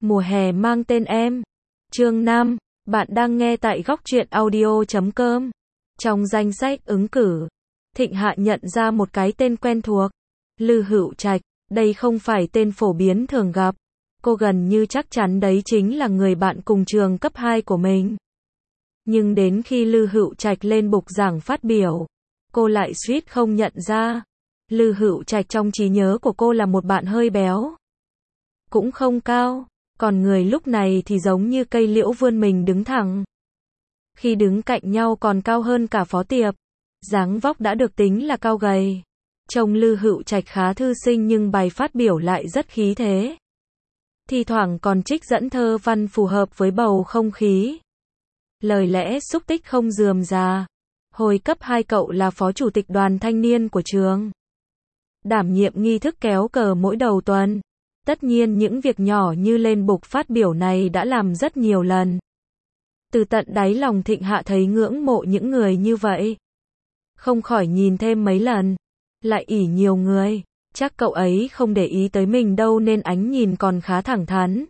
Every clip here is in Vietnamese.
Mùa hè mang tên em. Chương 5. Bạn đang nghe tại góc truyện audio.com. Trong danh sách ứng cử, Thịnh Hạ nhận ra một cái tên quen thuộc. Lư Hữu Trạch. Đây không phải tên phổ biến thường gặp. Cô gần như chắc chắn đấy chính là người bạn cùng trường cấp 2 của mình. Nhưng đến khi Lư Hữu Trạch lên bục giảng phát biểu, cô lại suýt không nhận ra. Lư Hữu Trạch trong trí nhớ của cô là một bạn hơi béo, cũng không cao, còn người lúc này thì giống như cây liễu vươn mình đứng thẳng. Khi đứng cạnh nhau còn cao hơn cả Phó Tiệp. Dáng vóc đã được tính là cao gầy. Trông Lư Hữu Trạch khá thư sinh nhưng bài phát biểu lại rất khí thế. Thi thoảng còn trích dẫn thơ văn phù hợp với bầu không khí. Lời lẽ xúc tích không rườm rà. Hồi cấp 2 cậu là phó chủ tịch đoàn thanh niên của trường. Đảm nhiệm nghi thức kéo cờ mỗi đầu tuần. Tất nhiên những việc nhỏ như lên bục phát biểu này đã làm rất nhiều lần. Từ tận đáy lòng Thịnh Hạ thấy ngưỡng mộ những người như vậy. Không khỏi nhìn thêm mấy lần. Lại ỷ nhiều người. Chắc cậu ấy không để ý tới mình đâu nên ánh nhìn còn khá thẳng thắn.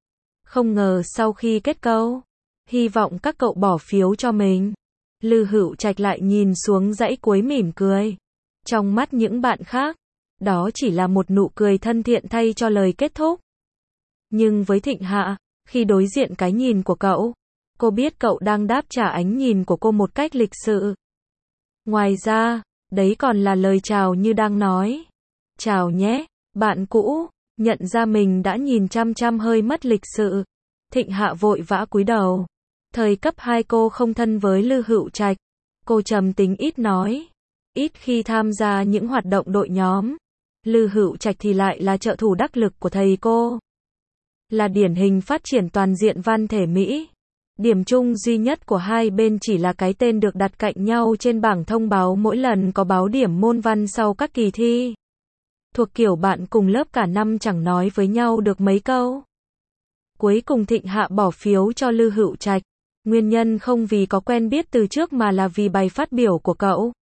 Không ngờ sau khi kết câu, hy vọng các cậu bỏ phiếu cho mình. Lư Hữu Trạch lại nhìn xuống dãy cuối mỉm cười. Trong mắt những bạn khác, đó chỉ là một nụ cười thân thiện thay cho lời kết thúc. Nhưng với Thịnh Hạ, khi đối diện cái nhìn của cậu, cô biết cậu đang đáp trả ánh nhìn của cô một cách lịch sự. Ngoài ra, đấy còn là lời chào như đang nói. Chào nhé, bạn cũ. Nhận ra mình đã nhìn chăm chăm hơi mất lịch sự. Thịnh Hạ vội vã cúi đầu. Thời cấp 2 cô không thân với Lư Hữu Trạch. Cô trầm tính ít nói. Ít khi tham gia những hoạt động đội nhóm. Lư Hữu Trạch thì lại là trợ thủ đắc lực của thầy cô. Là điển hình phát triển toàn diện văn thể Mỹ. Điểm chung duy nhất của hai bên chỉ là cái tên được đặt cạnh nhau trên bảng thông báo mỗi lần có báo điểm môn văn sau các kỳ thi. Thuộc kiểu bạn cùng lớp cả năm chẳng nói với nhau được mấy câu. Cuối cùng Thịnh Hạ bỏ phiếu cho Lư Hữu Trạch. Nguyên nhân không vì có quen biết từ trước mà là vì bài phát biểu của cậu.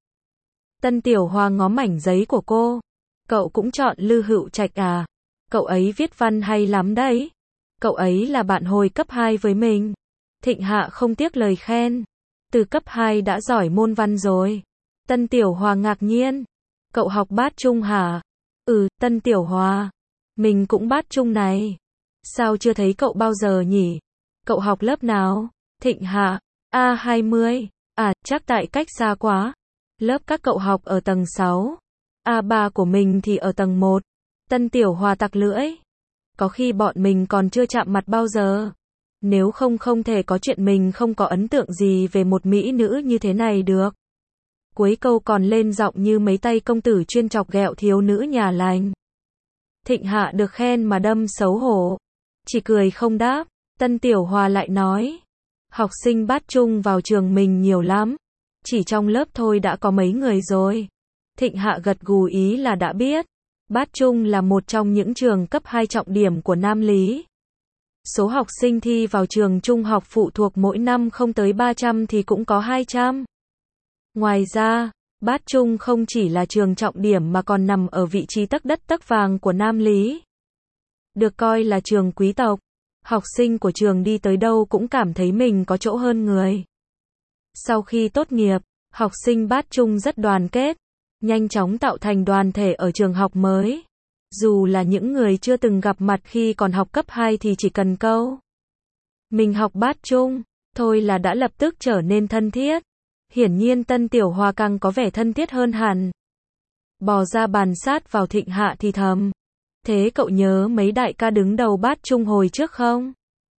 Tân Tiểu Hoa ngó mảnh giấy của cô. Cậu cũng chọn Lư Hữu Trạch à? Cậu ấy viết văn hay lắm đấy. Cậu ấy là bạn hồi cấp 2 với mình. Thịnh Hạ không tiếc lời khen. Từ cấp 2 đã giỏi môn văn rồi. Tân Tiểu Hoa ngạc nhiên. Cậu học bát trung hả? Ừ, Tân Tiểu Hoa. Mình cũng bát trung này. Sao chưa thấy cậu bao giờ nhỉ? Cậu học lớp nào? Thịnh Hạ. A20. À, chắc tại cách xa quá. Lớp các cậu học ở tầng 6. A3 của mình thì ở tầng 1. Tân Tiểu Hoa tặc lưỡi. Có khi bọn mình còn chưa chạm mặt bao giờ. Nếu không không thể có chuyện mình không có ấn tượng gì về một mỹ nữ như thế này được. Cuối câu còn lên giọng như mấy tay công tử chuyên chọc ghẹo thiếu nữ nhà lành. Thịnh Hạ được khen mà đâm xấu hổ. Chỉ cười không đáp. Tân Tiểu Hoa lại nói. Học sinh bát trung vào trường mình nhiều lắm. Chỉ trong lớp thôi đã có mấy người rồi. Thịnh Hạ gật gù ý là đã biết. Bát trung là một trong những trường cấp 2 trọng điểm của Nam Lý. Số học sinh thi vào trường trung học phụ thuộc mỗi năm không tới 300 thì cũng có 200. Ngoài ra, Bát Trung không chỉ là trường trọng điểm mà còn nằm ở vị trí tấc đất tấc vàng của Nam Lý. Được coi là trường quý tộc. Học sinh của trường đi tới đâu cũng cảm thấy mình có chỗ hơn người. Sau khi tốt nghiệp, học sinh Bát Trung rất đoàn kết, nhanh chóng tạo thành đoàn thể ở trường học mới. Dù là những người chưa từng gặp mặt khi còn học cấp 2 thì chỉ cần câu mình học Bát Trung thôi là đã lập tức trở nên thân thiết. Hiển nhiên Tân Tiểu Hoa càng có vẻ thân thiết hơn hẳn. Bò ra bàn sát vào Thịnh Hạ thì thầm. Thế cậu nhớ mấy đại ca đứng đầu Bát Trung hồi trước không?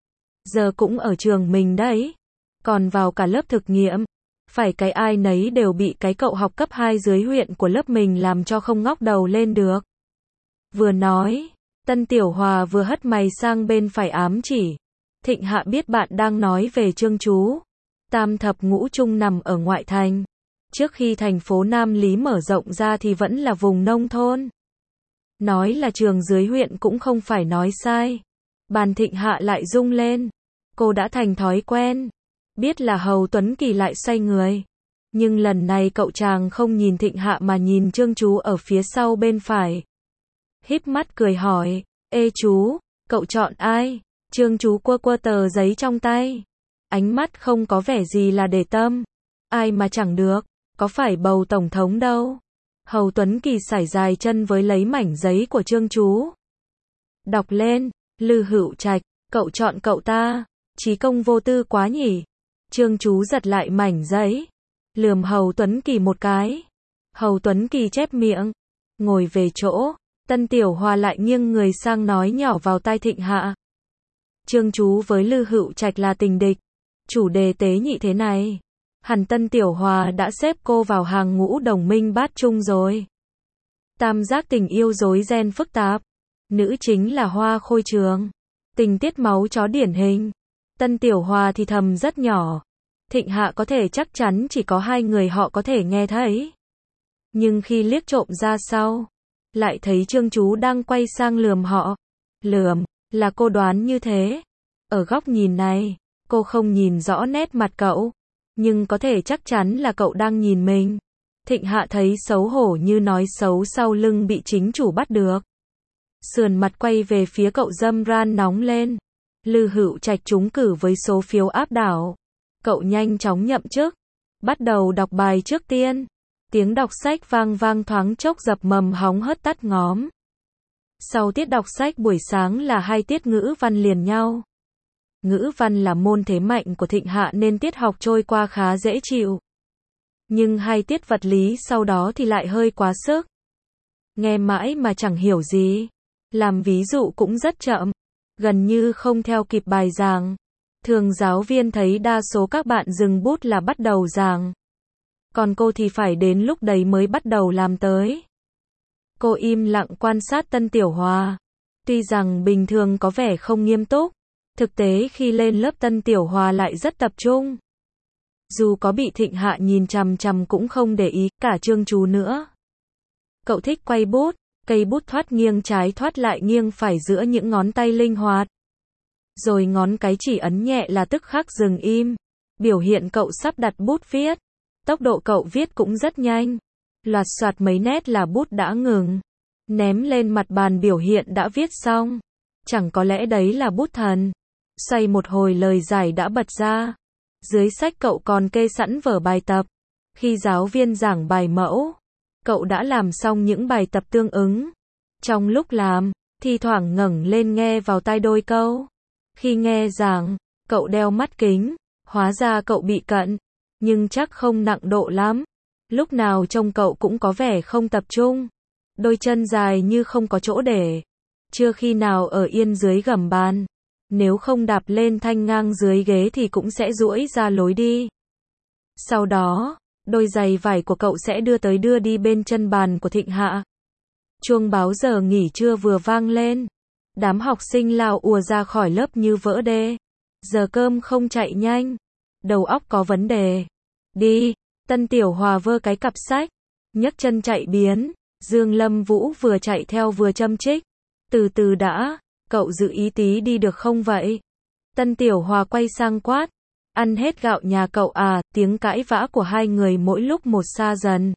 Giờ cũng ở trường mình đấy. Còn vào cả lớp thực nghiệm. Phải cái ai nấy đều bị cái cậu học cấp 2 dưới huyện của lớp mình làm cho không ngóc đầu lên được. Vừa nói, Tân Tiểu Hoa vừa hất mày sang bên phải ám chỉ. Thịnh Hạ biết bạn đang nói về Trương Chú. Tam thập ngũ trung nằm ở ngoại thành. Trước khi thành phố Nam Lý mở rộng ra thì vẫn là vùng nông thôn. Nói là trường dưới huyện cũng không phải nói sai. Bàn Thịnh Hạ lại rung lên. Cô đã thành thói quen. Biết là Hầu Tuấn Kỳ lại xoay người. Nhưng lần này cậu chàng không nhìn Thịnh Hạ mà nhìn Trương Chú ở phía sau bên phải. Híp mắt cười hỏi. Ê chú, cậu chọn ai? Trương Chú quơ quơ tờ giấy trong tay. Ánh mắt không có vẻ gì là để tâm. Ai mà chẳng được, có phải bầu tổng thống đâu. Hầu Tuấn Kỳ sải dài chân với lấy mảnh giấy của Trương Chú. Đọc lên, Lư Hữu Trạch, cậu chọn cậu ta, trí công vô tư quá nhỉ. Trương Chú giật lại mảnh giấy, lườm Hầu Tuấn Kỳ một cái. Hầu Tuấn Kỳ chép miệng, ngồi về chỗ. Tân Tiểu Hòa lại nghiêng người sang nói nhỏ vào tai Thịnh Hạ. Trương Chú với Lư Hữu Trạch là tình địch. Chủ đề tế nhị thế này, hẳn Tân Tiểu Hòa đã xếp cô vào hàng ngũ đồng minh bát chung rồi. Tam giác tình yêu rối ren phức tạp. Nữ chính là Hoa Khôi Trường. Tình tiết máu chó điển hình. Tân Tiểu Hòa thì thầm rất nhỏ. Thịnh Hạ có thể chắc chắn chỉ có hai người họ có thể nghe thấy. Nhưng khi liếc trộm ra sau, lại thấy Trương Chú đang quay sang lườm họ. Lườm, là cô đoán như thế. Ở góc nhìn này, cô không nhìn rõ nét mặt cậu, nhưng có thể chắc chắn là cậu đang nhìn mình. Thịnh Hạ thấy xấu hổ như nói xấu sau lưng bị chính chủ bắt được. Sườn mặt quay về phía cậu dâm ran nóng lên. Lư Hữu Trạch trúng cử với số phiếu áp đảo. Cậu nhanh chóng nhậm chức. Bắt đầu đọc bài trước tiên. Tiếng đọc sách vang vang thoáng chốc dập mầm hóng hớt tắt ngóm. Sau tiết đọc sách buổi sáng là hai tiết ngữ văn liền nhau. Ngữ văn là môn thế mạnh của Thịnh Hạ nên tiết học trôi qua khá dễ chịu. Nhưng hai tiết vật lý sau đó thì lại hơi quá sức. Nghe mãi mà chẳng hiểu gì. Làm ví dụ cũng rất chậm. Gần như không theo kịp bài giảng. Thường giáo viên thấy đa số các bạn dừng bút là bắt đầu giảng. Còn cô thì phải đến lúc đấy mới bắt đầu làm tới. Cô im lặng quan sát Tân Tiểu Hòa. Tuy rằng bình thường có vẻ không nghiêm túc, thực tế khi lên lớp Tân Tiểu Hòa lại rất tập trung. Dù có bị Thịnh Hạ nhìn chằm chằm cũng không để ý, cả Trương Chú nữa. Cậu thích quay bút, cây bút thoát nghiêng trái thoát lại nghiêng phải giữa những ngón tay linh hoạt. Rồi ngón cái chỉ ấn nhẹ là tức khắc dừng im. Biểu hiện cậu sắp đặt bút viết. Tốc độ cậu viết cũng rất nhanh. Loạt soạt mấy nét là bút đã ngừng. Ném lên mặt bàn biểu hiện đã viết xong. Chẳng có lẽ đấy là bút thần. Xoay một hồi lời giải đã bật ra. Dưới sách cậu còn kê sẵn vở bài tập. Khi giáo viên giảng bài mẫu, cậu đã làm xong những bài tập tương ứng. Trong lúc làm, thi thoảng ngẩng lên nghe vào tai đôi câu. Khi nghe giảng, cậu đeo mắt kính. Hóa ra cậu bị cận. Nhưng chắc không nặng độ lắm. Lúc nào trông cậu cũng có vẻ không tập trung. Đôi chân dài như không có chỗ để. Chưa khi nào ở yên dưới gầm bàn. Nếu không đạp lên thanh ngang dưới ghế thì cũng sẽ duỗi ra lối đi. Sau đó, đôi giày vải của cậu sẽ đưa tới đưa đi bên chân bàn của Thịnh Hạ. Chuông báo giờ nghỉ trưa vừa vang lên. Đám học sinh lao ùa ra khỏi lớp như vỡ đê. Giờ cơm không chạy nhanh. Đầu óc có vấn đề. Đi. Tân Tiểu Hòa vơ cái cặp sách. Nhấc chân chạy biến. Dương Lâm Vũ vừa chạy theo vừa châm chích. Từ từ đã. Cậu giữ ý tí đi được không vậy? Tân Tiểu Hòa quay sang quát. Ăn hết gạo nhà cậu à? Tiếng cãi vã của hai người mỗi lúc một xa dần.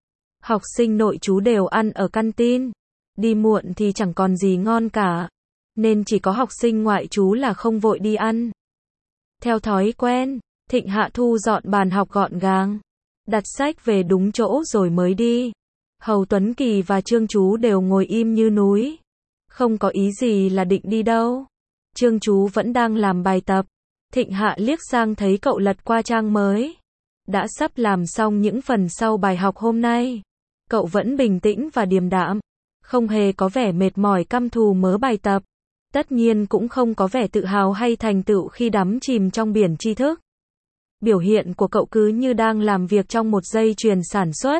Học sinh nội trú đều ăn ở canteen. Đi muộn thì chẳng còn gì ngon cả. Nên chỉ có học sinh ngoại trú là không vội đi ăn. Theo thói quen, Thịnh Hạ thu dọn bàn học gọn gàng. Đặt sách về đúng chỗ rồi mới đi. Hầu Tuấn Kỳ và Trương Chú đều ngồi im như núi. Không có ý gì là định đi đâu. Trương Chú vẫn đang làm bài tập. Thịnh Hạ liếc sang thấy cậu lật qua trang mới. Đã sắp làm xong những phần sau bài học hôm nay. Cậu vẫn bình tĩnh và điềm đạm. Không hề có vẻ mệt mỏi căm thù mớ bài tập. Tất nhiên cũng không có vẻ tự hào hay thành tựu khi đắm chìm trong biển tri thức. Biểu hiện của cậu cứ như đang làm việc trong một dây chuyền sản xuất.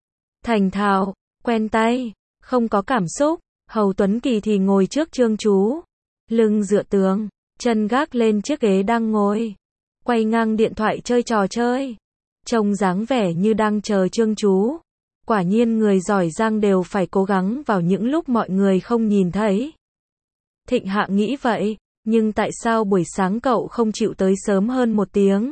Thành thạo, quen tay, không có cảm xúc. Hầu Tuấn Kỳ thì ngồi trước Trương Chú. Lưng dựa tường, chân gác lên chiếc ghế đang ngồi. Quay ngang điện thoại chơi trò chơi. Trông dáng vẻ như đang chờ Trương Chú. Quả nhiên người giỏi giang đều phải cố gắng vào những lúc mọi người không nhìn thấy. Thịnh Hạ nghĩ vậy, nhưng tại sao buổi sáng cậu không chịu tới sớm hơn một tiếng?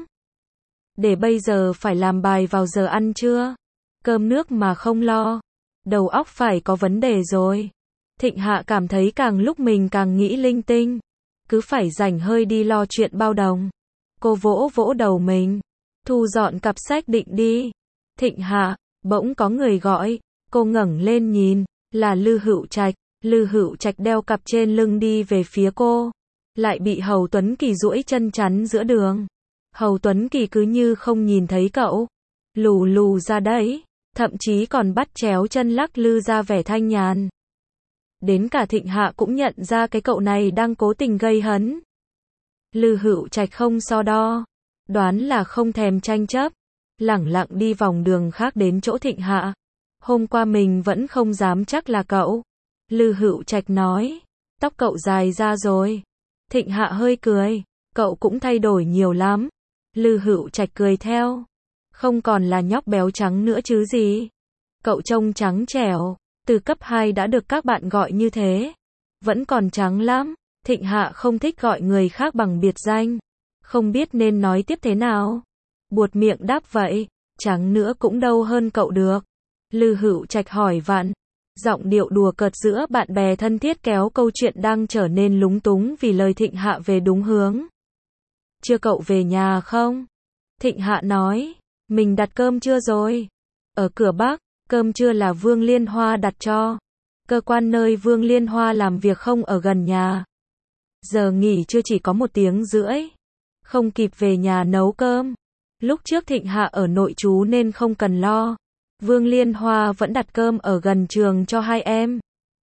Để bây giờ phải làm bài vào giờ ăn trưa. Cơm nước mà không lo. Đầu óc phải có vấn đề rồi. Thịnh Hạ cảm thấy càng lúc mình càng nghĩ linh tinh. cứ phải rảnh hơi đi lo chuyện bao đồng. Cô vỗ vỗ đầu mình, thu dọn cặp sách định đi. Thịnh Hạ, bỗng có người gọi, cô ngẩng lên nhìn, là Lư Hữu Trạch. Lư Hữu Trạch đeo cặp trên lưng đi về phía cô, lại bị Hầu Tuấn Kỳ duỗi chân chắn giữa đường. Hầu Tuấn Kỳ cứ như không nhìn thấy cậu, lù lù ra đấy, thậm chí còn bắt chéo chân lắc lư ra vẻ thanh nhàn. Đến cả Thịnh Hạ cũng nhận ra cái cậu này đang cố tình gây hấn. Lư Hữu Trạch không so đo, đoán là không thèm tranh chấp, lẳng lặng đi vòng đường khác đến chỗ Thịnh Hạ. Hôm qua mình vẫn không dám chắc là cậu. Lư Hữu Trạch nói, tóc cậu dài ra rồi. Thịnh Hạ hơi cười, cậu cũng thay đổi nhiều lắm. Lư Hữu Trạch cười theo, không còn là nhóc béo trắng nữa chứ gì. Cậu trông trắng trẻo, từ cấp 2 đã được các bạn gọi như thế. Vẫn còn trắng lắm. Thịnh Hạ không thích gọi người khác bằng biệt danh, không biết nên nói tiếp thế nào. Buột miệng đáp vậy, trắng nữa cũng đâu hơn cậu được. Lư Hữu Trạch hỏi vặn, giọng điệu đùa cợt giữa bạn bè thân thiết kéo câu chuyện đang trở nên lúng túng vì lời Thịnh Hạ về đúng hướng. Chưa cậu về nhà không? Thịnh Hạ nói, mình đặt cơm trưa rồi. Ở cửa Bắc, cơm trưa là Vương Liên Hoa đặt cho. Cơ quan nơi Vương Liên Hoa làm việc không ở gần nhà. Giờ nghỉ trưa chỉ có 1 tiếng rưỡi. Không kịp về nhà nấu cơm. Lúc trước Thịnh Hạ ở nội trú nên không cần lo. Vương Liên Hoa vẫn đặt cơm ở gần trường cho hai em.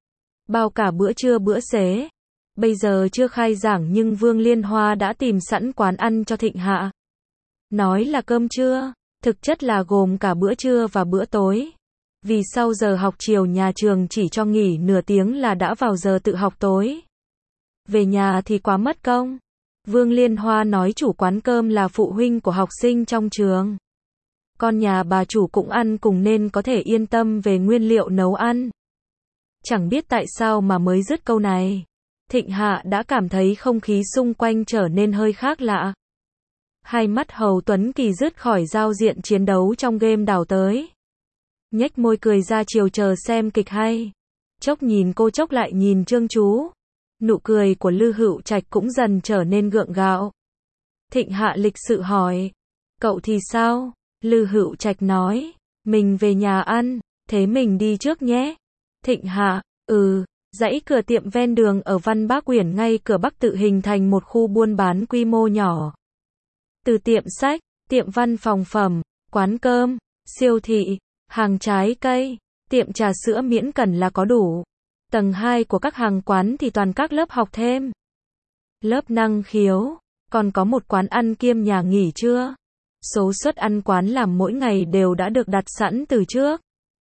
Bao cả bữa trưa bữa xế. Bây giờ chưa khai giảng nhưng Vương Liên Hoa đã tìm sẵn quán ăn cho Thịnh Hạ. Nói là cơm trưa, thực chất là gồm cả bữa trưa và bữa tối. Vì sau giờ học chiều nhà trường chỉ cho nghỉ nửa tiếng là đã vào giờ tự học tối. Về nhà thì quá mất công. Vương Liên Hoa nói chủ quán cơm là phụ huynh của học sinh trong trường. Con nhà bà chủ cũng ăn cùng nên có thể yên tâm về nguyên liệu nấu ăn. Chẳng biết tại sao mà mới dứt câu này, Thịnh Hạ đã cảm thấy không khí xung quanh trở nên hơi khác lạ. Hai mắt Hầu Tuấn Kỳ dứt khỏi giao diện chiến đấu trong game đảo tới. Nhếch môi cười ra chiều chờ xem kịch hay. Chốc nhìn cô chốc lại nhìn Trương Chú. Nụ cười của Lư Hữu Trạch cũng dần trở nên gượng gạo. Thịnh Hạ lịch sự hỏi, cậu thì sao? Lư Hữu Trạch nói, mình về nhà ăn, thế mình đi trước nhé. Thịnh Hạ, dãy cửa tiệm ven đường ở Văn Bác Uyển ngay cửa Bắc tự hình thành một khu buôn bán quy mô nhỏ. Từ tiệm sách, tiệm văn phòng phẩm, quán cơm, siêu thị, hàng trái cây, tiệm trà sữa miễn cần là có đủ. Tầng 2 của các hàng quán thì toàn các lớp học thêm. Lớp năng khiếu, còn có một quán ăn kiêm nhà nghỉ trưa. Số suất ăn quán làm mỗi ngày đều đã được đặt sẵn từ trước.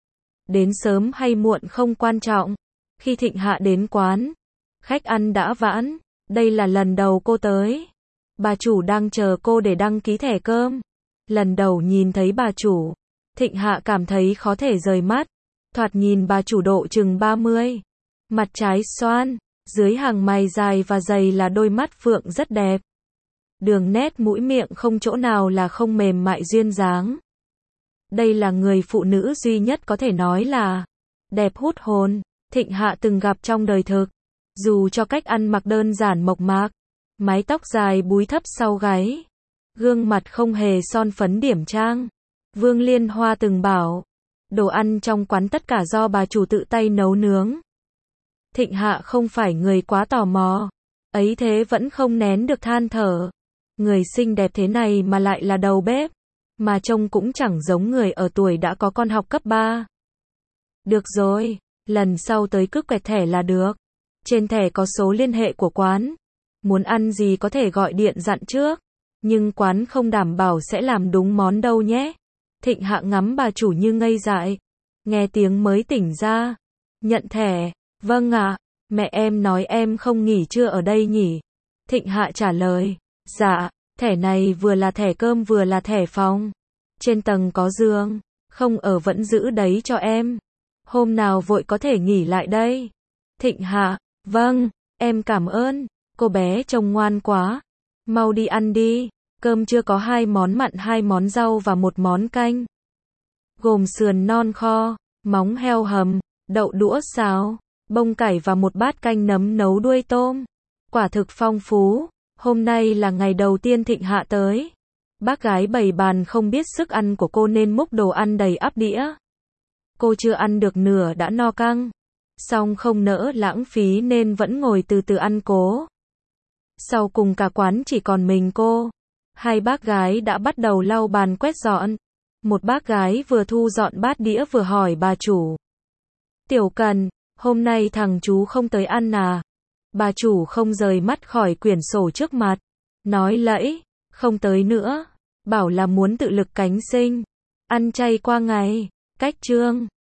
Đến sớm hay muộn không quan trọng. Khi Thịnh Hạ đến quán, khách ăn đã vãn. Đây là lần đầu cô tới. Bà chủ đang chờ cô để đăng ký thẻ cơm. Lần đầu nhìn thấy bà chủ, Thịnh Hạ cảm thấy khó thể rời mắt. Thoạt nhìn bà chủ độ chừng 30. Mặt trái xoan, dưới hàng mày dài và dày là đôi mắt phượng rất đẹp. Đường nét mũi miệng không chỗ nào là không mềm mại duyên dáng. Đây là người phụ nữ duy nhất có thể nói là đẹp hút hồn, Thịnh Hạ từng gặp trong đời thực. Dù cho cách ăn mặc đơn giản mộc mạc, mái tóc dài búi thấp sau gáy, gương mặt không hề son phấn điểm trang. Vương Liên Hoa từng bảo, đồ ăn trong quán tất cả do bà chủ tự tay nấu nướng. Thịnh Hạ không phải người quá tò mò, ấy thế vẫn không nén được than thở. Người xinh đẹp thế này mà lại là đầu bếp, mà trông cũng chẳng giống người ở tuổi đã có con học cấp 3. Được rồi, lần sau tới cứ quẹt thẻ là được. Trên thẻ có số liên hệ của quán. Muốn ăn gì có thể gọi điện dặn trước. Nhưng quán không đảm bảo sẽ làm đúng món đâu nhé. Thịnh Hạ ngắm bà chủ như ngây dại. Nghe tiếng mới tỉnh ra. Nhận thẻ. Vâng ạ, mẹ em nói em không nghỉ trưa ở đây nhỉ? Thịnh Hạ trả lời. Dạ, thẻ này vừa là thẻ cơm vừa là thẻ phòng. Trên tầng có giường, không ở vẫn giữ đấy cho em. Hôm nào vội có thể nghỉ lại đây. Thịnh Hạ, vâng, em cảm ơn. Cô bé trông ngoan quá. Mau đi ăn đi. Cơm trưa có 2 món mặn 2 món rau và 1 món canh. Gồm sườn non kho, móng heo hầm, đậu đũa xào, bông cải và 1 bát canh nấm nấu đuôi tôm. Quả thực phong phú, hôm nay là ngày đầu tiên Thịnh Hạ tới. Bác gái bày bàn không biết sức ăn của cô nên múc đồ ăn đầy ắp đĩa. Cô chưa ăn được nửa đã no căng, song không nỡ lãng phí nên vẫn ngồi từ từ ăn cố. Sau cùng cả quán chỉ còn mình cô. Hai bác gái đã bắt đầu lau bàn quét dọn. Một bác gái vừa thu dọn bát đĩa vừa hỏi bà chủ. Tiểu Cần, hôm nay thằng chú không tới ăn à? Bà chủ không rời mắt khỏi quyển sổ trước mặt. Nói lẫy, không tới nữa. Bảo là muốn tự lực cánh sinh. Ăn chay qua ngày. Cách chương.